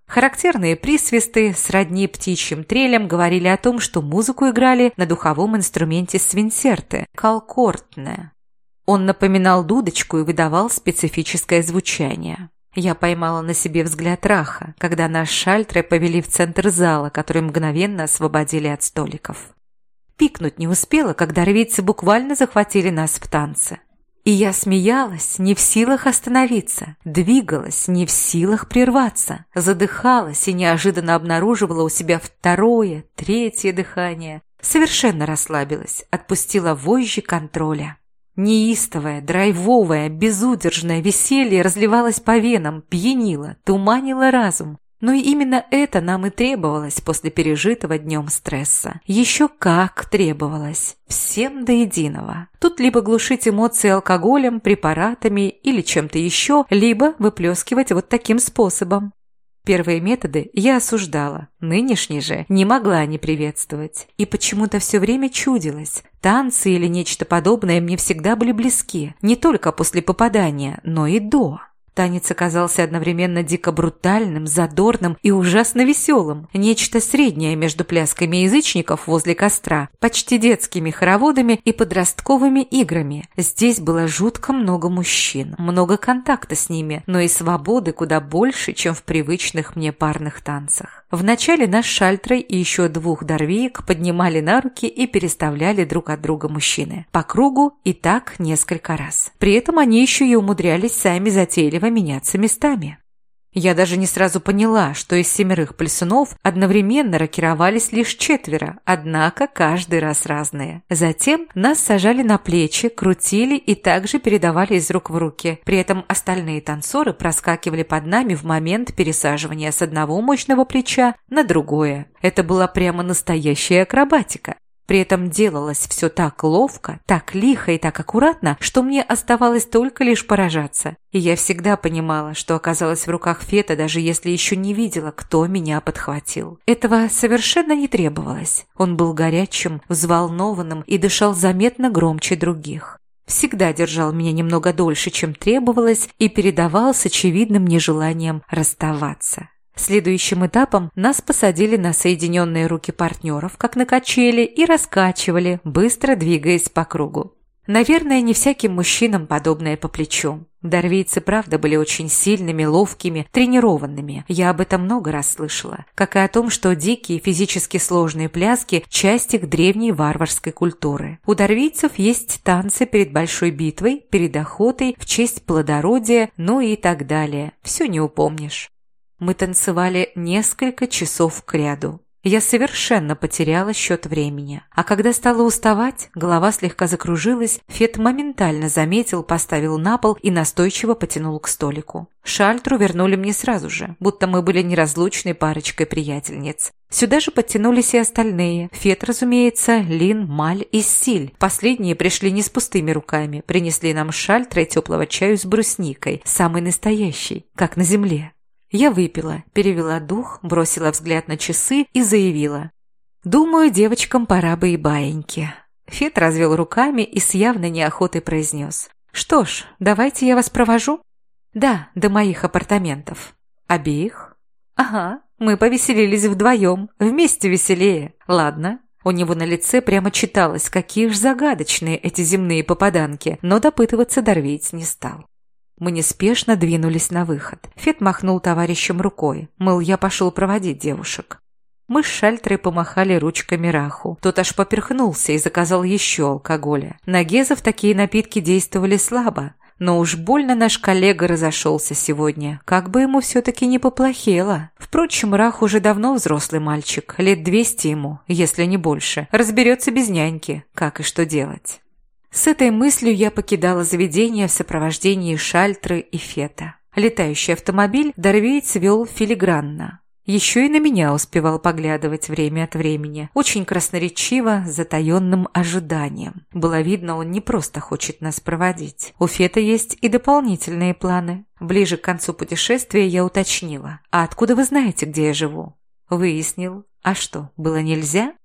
S1: Характерные присвисты, сродни птичьим трелям, говорили о том, что музыку играли на духовом инструменте свинсерте – калкортне. Он напоминал дудочку и выдавал специфическое звучание. Я поймала на себе взгляд Раха, когда нас с Шальтрой повели в центр зала, который мгновенно освободили от столиков. Пикнуть не успела, когда рвейцы буквально захватили нас в танце. И я смеялась, не в силах остановиться, двигалась, не в силах прерваться, задыхалась и неожиданно обнаруживала у себя второе, третье дыхание. Совершенно расслабилась, отпустила вожжи контроля. Неистовое, драйвовое, безудержное веселье разливалось по венам, пьянило, туманило разум. Но и именно это нам и требовалось после пережитого днем стресса. Еще как требовалось. Всем до единого. Тут либо глушить эмоции алкоголем, препаратами или чем-то еще, либо выплескивать вот таким способом. Первые методы я осуждала, нынешние же не могла не приветствовать. И почему-то все время чудилось. Танцы или нечто подобное мне всегда были близки. Не только после попадания, но и до. Танец оказался одновременно дико брутальным, задорным и ужасно веселым. Нечто среднее между плясками язычников возле костра, почти детскими хороводами и подростковыми играми. Здесь было жутко много мужчин, много контакта с ними, но и свободы куда больше, чем в привычных мне парных танцах. Вначале нас с Шальтрой и еще двух дорвиек поднимали на руки и переставляли друг от друга мужчины. По кругу и так несколько раз. При этом они еще и умудрялись сами затейливо меняться местами. Я даже не сразу поняла, что из семерых плясунов одновременно рокировались лишь четверо, однако каждый раз разные. Затем нас сажали на плечи, крутили и также передавали из рук в руки. При этом остальные танцоры проскакивали под нами в момент пересаживания с одного мощного плеча на другое. Это была прямо настоящая акробатика. При этом делалось все так ловко, так лихо и так аккуратно, что мне оставалось только лишь поражаться. И я всегда понимала, что оказалась в руках Фета, даже если еще не видела, кто меня подхватил. Этого совершенно не требовалось. Он был горячим, взволнованным и дышал заметно громче других. Всегда держал меня немного дольше, чем требовалось, и передавал с очевидным нежеланием расставаться. Следующим этапом нас посадили на соединенные руки партнеров, как на качели, и раскачивали, быстро двигаясь по кругу. Наверное, не всяким мужчинам подобное по плечу. Дорвийцы, правда, были очень сильными, ловкими, тренированными. Я об этом много раз слышала. Как и о том, что дикие, физически сложные пляски – часть их древней варварской культуры. У дорвийцев есть танцы перед большой битвой, перед охотой, в честь плодородия, ну и так далее. Все не упомнишь. Мы танцевали несколько часов кряду. Я совершенно потеряла счет времени. А когда стала уставать, голова слегка закружилась, Фет моментально заметил, поставил на пол и настойчиво потянул к столику. Шальтру вернули мне сразу же, будто мы были неразлучной парочкой приятельниц. Сюда же подтянулись и остальные. Фет, разумеется, Лин, Маль и Силь. Последние пришли не с пустыми руками, принесли нам с Шальтрой теплого чаю с брусникой, самый настоящий, как на земле. Я выпила, перевела дух, бросила взгляд на часы и заявила: «Думаю, девочкам пора бы и баиньки». Фет развел руками и с явной неохотой произнес: «Что ж, давайте я вас провожу?» «Да, до моих апартаментов». «Обеих?» «Ага, мы повеселились вдвоем, вместе веселее». «Ладно». У него на лице прямо читалось, какие ж загадочные эти земные попаданки, но допытываться дорвиец не стал. Мы неспешно двинулись на выход. Фет махнул товарищем рукой, мол, я пошел проводить девушек. Мы с Шальтрой помахали ручками Раху. Тот аж поперхнулся и заказал еще алкоголя. На гезов такие напитки действовали слабо. Но уж больно наш коллега разошелся сегодня. Как бы ему все-таки не поплохело. Впрочем, Рах уже давно взрослый мальчик. Лет двести ему, если не больше. Разберется без няньки, как и что делать. С этой мыслью я покидала заведение в сопровождении Шальтры и Фета. Летающий автомобиль дорвиец вел филигранно. Еще и на меня успевал поглядывать время от времени. Очень красноречиво, с затаенным ожиданием. Было видно, он не просто хочет нас проводить. У Фета есть и дополнительные планы. Ближе к концу путешествия я уточнила: «А откуда вы знаете, где я живу?» Выяснил. А что, было нельзя?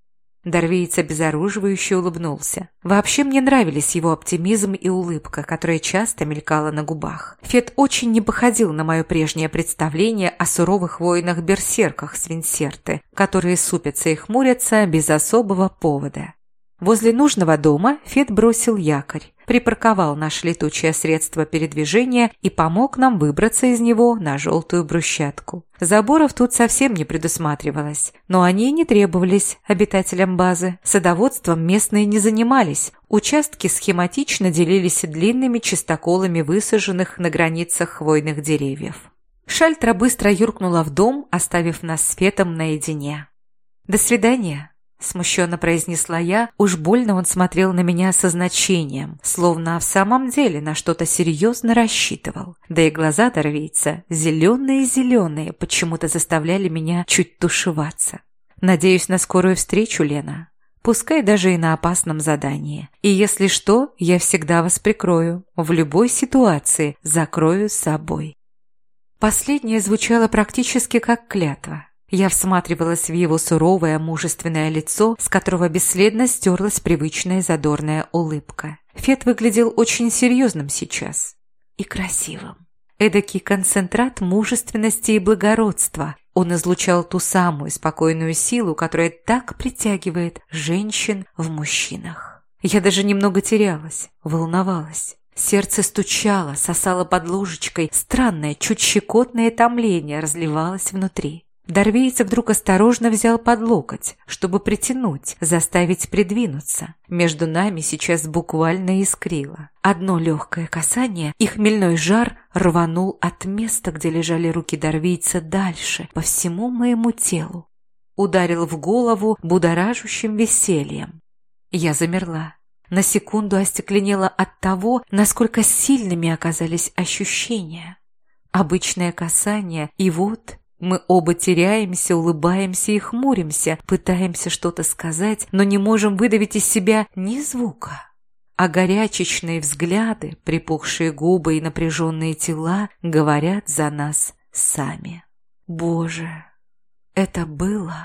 S1: Дарвеец обезоруживающе улыбнулся. Вообще мне нравились его оптимизм и улыбка, которая часто мелькала на губах. Фет очень не походил на мое прежнее представление о суровых воинах-берсерках с Винсерты, которые супятся и хмурятся без особого повода. Возле нужного дома Фет бросил якорь, припарковал наше летучее средство передвижения и помог нам выбраться из него на желтую брусчатку. Заборов тут совсем не предусматривалось, но они не требовались обитателям базы. Садоводством местные не занимались, участки схематично делились длинными чистоколами высаженных на границах хвойных деревьев. Шальтра быстро юркнула в дом, оставив нас с Фетом наедине. «До свидания», — смущенно произнесла я, уж больно он смотрел на меня со значением, словно в самом деле на что-то серьезно рассчитывал. Да и глаза Дарвейца, зеленые-зеленые, почему-то заставляли меня чуть тушеваться. «Надеюсь на скорую встречу, Лена. Пускай даже и на опасном задании. И если что, я всегда вас прикрою. В любой ситуации закрою с собой». Последнее звучало практически как клятва. Я всматривалась в его суровое, мужественное лицо, с которого бесследно стерлась привычная задорная улыбка. Фет выглядел очень серьезным сейчас. И красивым. Эдакий концентрат мужественности и благородства. Он излучал ту самую спокойную силу, которая так притягивает женщин в мужчинах. Я даже немного терялась, волновалась. Сердце стучало, сосало под ложечкой, странное, чуть щекотное томление разливалось внутри. Дарвеец вдруг осторожно взял под локоть, чтобы притянуть, заставить придвинуться. Между нами сейчас буквально искрило. Одно легкое касание, и хмельной жар рванул от места, где лежали руки Дарвейца, дальше, по всему моему телу. Ударил в голову будоражащим весельем. Я замерла. На секунду остекленела от того, насколько сильными оказались ощущения. Обычное касание, и вот... Мы оба теряемся, улыбаемся и хмуримся, пытаемся что-то сказать, но не можем выдавить из себя ни звука. А горячечные взгляды, припухшие губы и напряженные тела говорят за нас сами. Боже, это было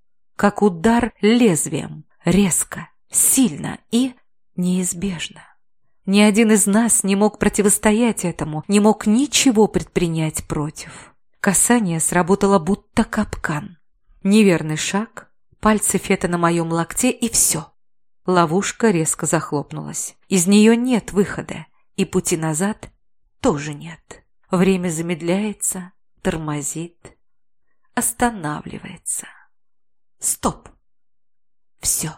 S1: как удар лезвием, резко, сильно и неизбежно. Ни один из нас не мог противостоять этому, не мог ничего предпринять против. Касание сработало будто капкан. Неверный шаг, пальцы Фета на моем локте, и все. Ловушка резко захлопнулась. Из нее нет выхода, и пути назад тоже нет. Время замедляется, тормозит, останавливается. Стоп! Все.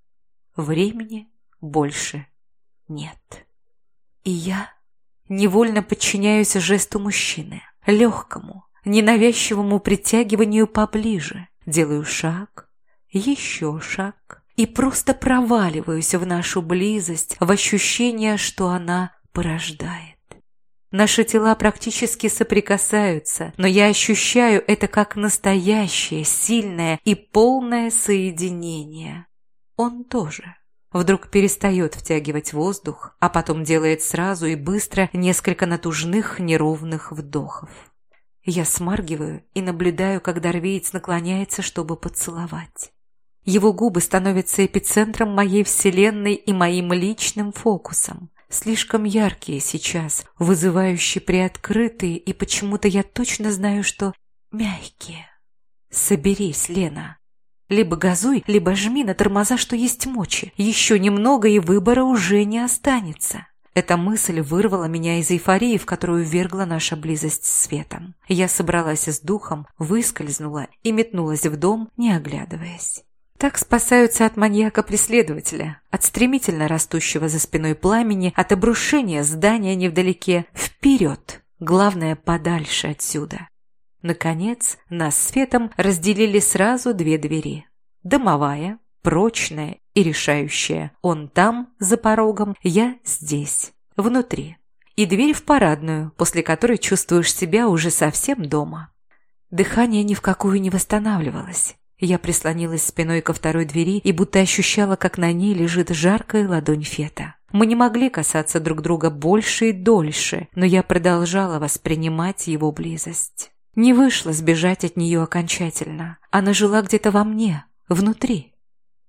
S1: Времени больше нет. И я невольно подчиняюсь жесту мужчины, легкому, ненавязчивому притягиванию поближе. Делаю шаг, еще шаг и просто проваливаюсь в нашу близость, в ощущение, что она порождает. Наши тела практически соприкасаются, но я ощущаю это как настоящее, сильное и полное соединение. Он тоже. Вдруг перестает втягивать воздух, а потом делает сразу и быстро несколько натужных, неровных вдохов. Я смаргиваю и наблюдаю, как Дарвеец наклоняется, чтобы поцеловать. Его губы становятся эпицентром моей вселенной и моим личным фокусом. Слишком яркие сейчас, вызывающие приоткрытые, и почему-то я точно знаю, что мягкие. Соберись, Лена. Либо газуй, либо жми на тормоза, что есть мочи. Еще немного, и выбора уже не останется. Эта мысль вырвала меня из эйфории, в которую ввергла наша близость с Светом. Я собралась с духом, выскользнула и метнулась в дом, не оглядываясь. Так спасаются от маньяка-преследователя, от стремительно растущего за спиной пламени, от обрушения здания невдалеке. Вперед! Главное, подальше отсюда. Наконец, нас с Светом разделили сразу две двери. Домовая, прочная и решающая. Он там, за порогом, я здесь, внутри. И дверь в парадную, после которой чувствуешь себя уже совсем дома. Дыхание ни в какую не восстанавливалось. Я прислонилась спиной ко второй двери и будто ощущала, как на ней лежит жаркая ладонь Фета. Мы не могли касаться друг друга больше и дольше, но я продолжала воспринимать его близость. Не вышло сбежать от нее окончательно. Она жила где-то во мне, внутри.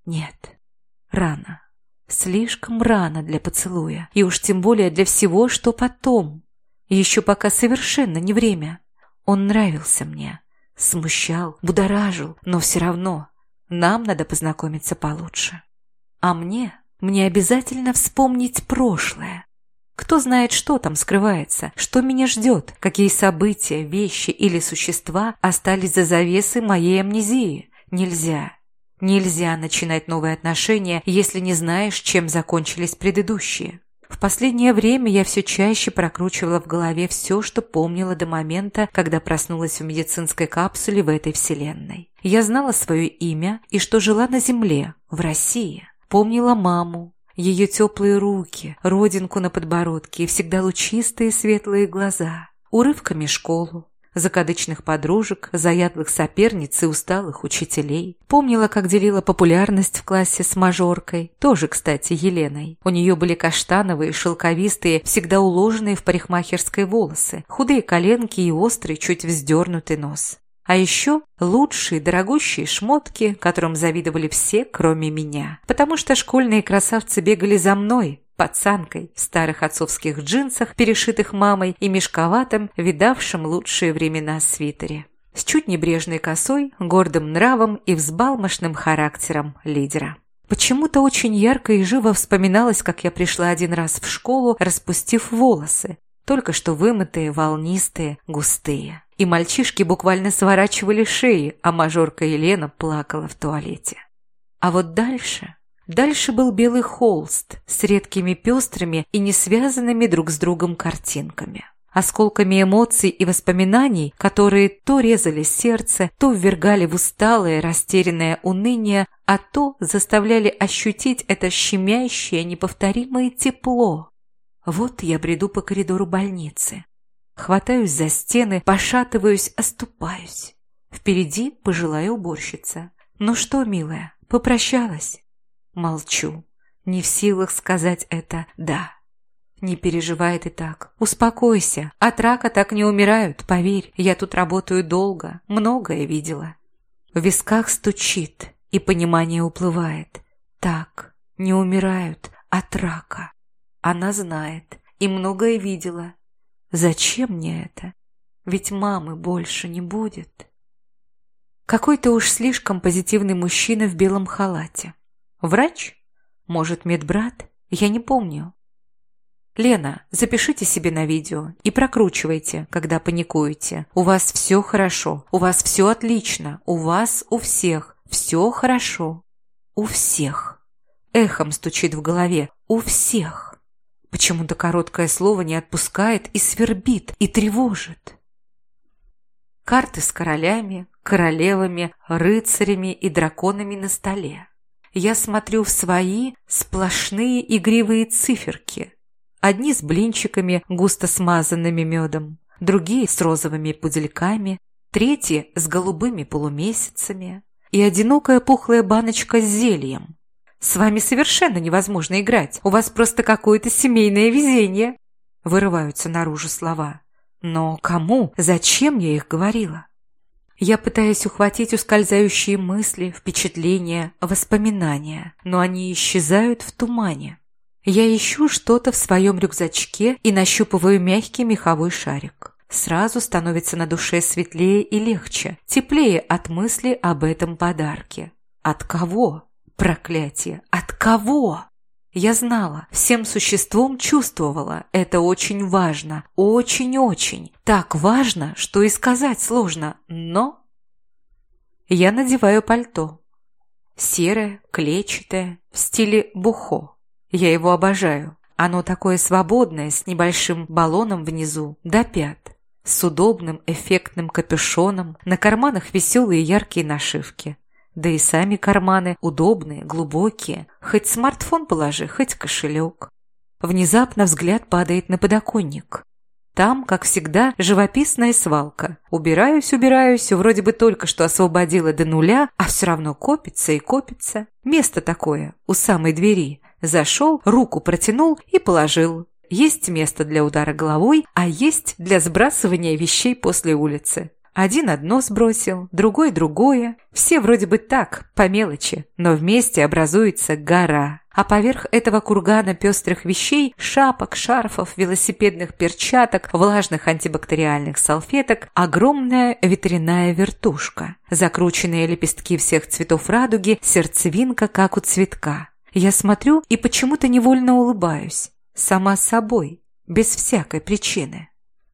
S1: Нет, рано. Слишком рано для поцелуя, и уж тем более для всего, что потом. Еще пока совершенно не время. Он нравился мне, смущал, будоражил, но все равно нам надо познакомиться получше. А мне, мне обязательно вспомнить прошлое. Кто знает, что там скрывается, что меня ждет, какие события, вещи или существа остались за завесой моей амнезии. Нельзя. Нельзя начинать новые отношения, если не знаешь, чем закончились предыдущие. В последнее время я все чаще прокручивала в голове все, что помнила до момента, когда проснулась в медицинской капсуле в этой вселенной. Я знала свое имя и что жила на земле, в России. Помнила маму, ее теплые руки, родинку на подбородке и всегда лучистые светлые глаза. Урывками школу. Закадычных подружек, заядлых соперниц и усталых учителей. Помнила, как делила популярность в классе с мажоркой, тоже, кстати, Еленой. У нее были каштановые, шелковистые, всегда уложенные в парикмахерской волосы, худые коленки и острый, чуть вздернутый нос. А еще лучшие, дорогущие шмотки, которым завидовали все, кроме меня. Потому что школьные красавцы бегали за мной, пацанкой, в старых отцовских джинсах, перешитых мамой, и мешковатом, видавшем лучшие времена свитере. С чуть небрежной косой, гордым нравом и взбалмошным характером лидера. Почему-то очень ярко и живо вспоминалось, как я пришла один раз в школу, распустив волосы, только что вымытые, волнистые, густые. И мальчишки буквально сворачивали шеи, а мажорка Елена плакала в туалете. А вот дальше... Дальше был белый холст с редкими пестрыми и не связанными друг с другом картинками. Осколками эмоций и воспоминаний, которые то резали сердце, то ввергали в усталое, растерянное уныние, а то заставляли ощутить это щемящее, неповторимое тепло. Вот я бреду по коридору больницы. Хватаюсь за стены, пошатываюсь, оступаюсь. Впереди пожилая уборщица. «Ну что, милая, попрощалась?» Молчу, не в силах сказать это «да». Не переживай ты так, успокойся, от рака так не умирают, поверь, я тут работаю долго, многое видела. В висках стучит, и понимание уплывает. Так, не умирают от рака. Она знает и многое видела. Зачем мне это? Ведь мамы больше не будет. Какой-то уж слишком позитивный мужчина в белом халате. Врач? Может, медбрат? Я не помню. Лена, запишите себе на видео и прокручивайте, когда паникуете. У вас все хорошо, у вас все отлично, у вас, у всех, все хорошо. У всех. Эхом стучит в голове. У всех. Почему-то короткое слово не отпускает и свербит, и тревожит. Карты с королями, королевами, рыцарями и драконами на столе. Я смотрю в свои сплошные игривые циферки. Одни с блинчиками, густо смазанными медом, другие с розовыми пудельками, третьи с голубыми полумесяцами и одинокая пухлая баночка с зельем. С вами совершенно невозможно играть, у вас просто какое-то семейное везение. Вырываются наружу слова. Но кому, зачем я их говорила? Я пытаюсь ухватить ускользающие мысли, впечатления, воспоминания, но они исчезают в тумане. Я ищу что-то в своем рюкзачке и нащупываю мягкий меховой шарик. Сразу становится на душе светлее и легче, теплее от мысли об этом подарке. От кого? Проклятие! От кого? Я знала, всем существом чувствовала, это очень важно, очень-очень, так важно, что и сказать сложно, но... Я надеваю пальто. Серое, клетчатое, в стиле бухо. Я его обожаю. Оно такое свободное, с небольшим баллоном внизу, до пят, с удобным эффектным капюшоном, на карманах веселые яркие нашивки. Да и сами карманы удобные, глубокие. Хоть смартфон положи, хоть кошелек. Внезапно взгляд падает на подоконник. Там, как всегда, живописная свалка. Убираюсь, убираюсь, вроде бы только что освободила до нуля, а все равно копится и копится. Место такое, у самой двери. Зашел, руку протянул и положил. Есть место для удара головой, а есть для сбрасывания вещей после улицы. Один одно сбросил, другой другое. Все вроде бы так, по мелочи, но вместе образуется гора. А поверх этого кургана пестрых вещей, шапок, шарфов, велосипедных перчаток, влажных антибактериальных салфеток, огромная ветряная вертушка. Закрученные лепестки всех цветов радуги, сердцевинка, как у цветка. Я смотрю и почему-то невольно улыбаюсь. Сама собой, без всякой причины.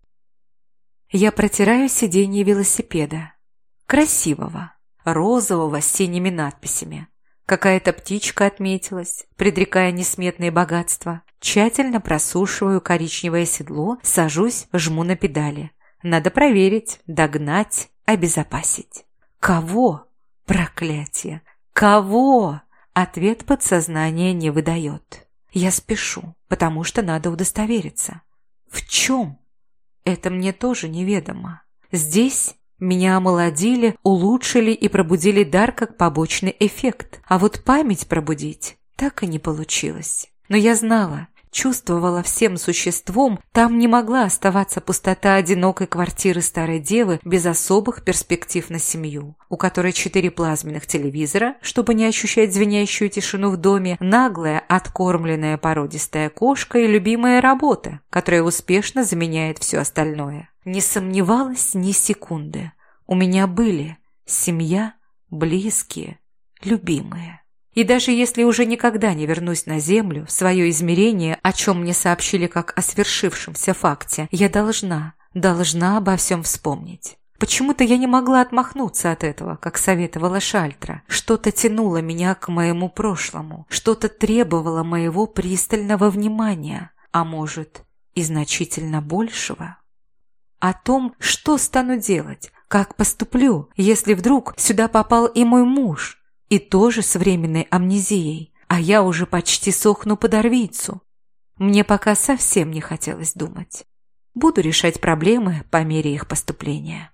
S1: Я протираю сиденье велосипеда. Красивого, розового с синими надписями. Какая-то птичка отметилась, предрекая несметные богатства. Тщательно просушиваю коричневое седло, сажусь, жму на педали. Надо проверить, догнать, обезопасить. Кого? Проклятие! Кого? Ответ подсознание не выдает. Я спешу, потому что надо удостовериться. В чем? Это мне тоже неведомо. Здесь меня омолодили, улучшили и пробудили дар как побочный эффект. А вот память пробудить так и не получилось. Но я знала, чувствовала всем существом, там не могла оставаться пустота одинокой квартиры старой девы без особых перспектив на семью, у которой четыре плазменных телевизора, чтобы не ощущать звенящую тишину в доме, наглая, откормленная породистая кошка и любимая работа, которая успешно заменяет все остальное. Не сомневалась ни секунды. У меня были семья, близкие, любимые. И даже если уже никогда не вернусь на Землю, в свое измерение, о чем мне сообщили как о свершившемся факте, я должна, должна обо всем вспомнить. Почему-то я не могла отмахнуться от этого, как советовала Шальтра. Что-то тянуло меня к моему прошлому, что-то требовало моего пристального внимания, а может и значительно большего. О том, что стану делать, как поступлю, если вдруг сюда попал и мой муж, и тоже с временной амнезией, а я уже почти сохну под Орвийцу. Мне пока совсем не хотелось думать. Буду решать проблемы по мере их поступления.